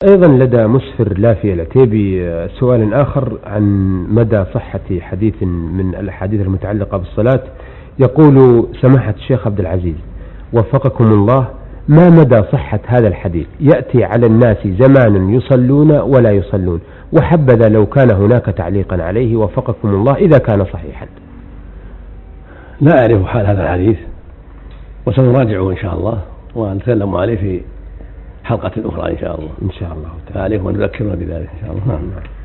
أيضا لدى مسفر لافي العتيبي سؤال آخر عن مدى صحة حديث من الأحاديث المتعلقة بالصلاة. يقول سماحة الشيخ عبد العزيز وفقكم الله: ما مدى صحة هذا الحديث؟ يأتي على الناس زمان يصلون ولا يصلون، وحبذا لو كان هناك تعليقا عليه وفقكم الله إذا كان صحيحا. لا أعرف حال هذا الحديث، وسنراجعه إن شاء الله ونتكلم عليه في حلقة أخرى إن شاء الله. إن شاء الله فعليكم أن تذكرنا بذلك إن شاء الله.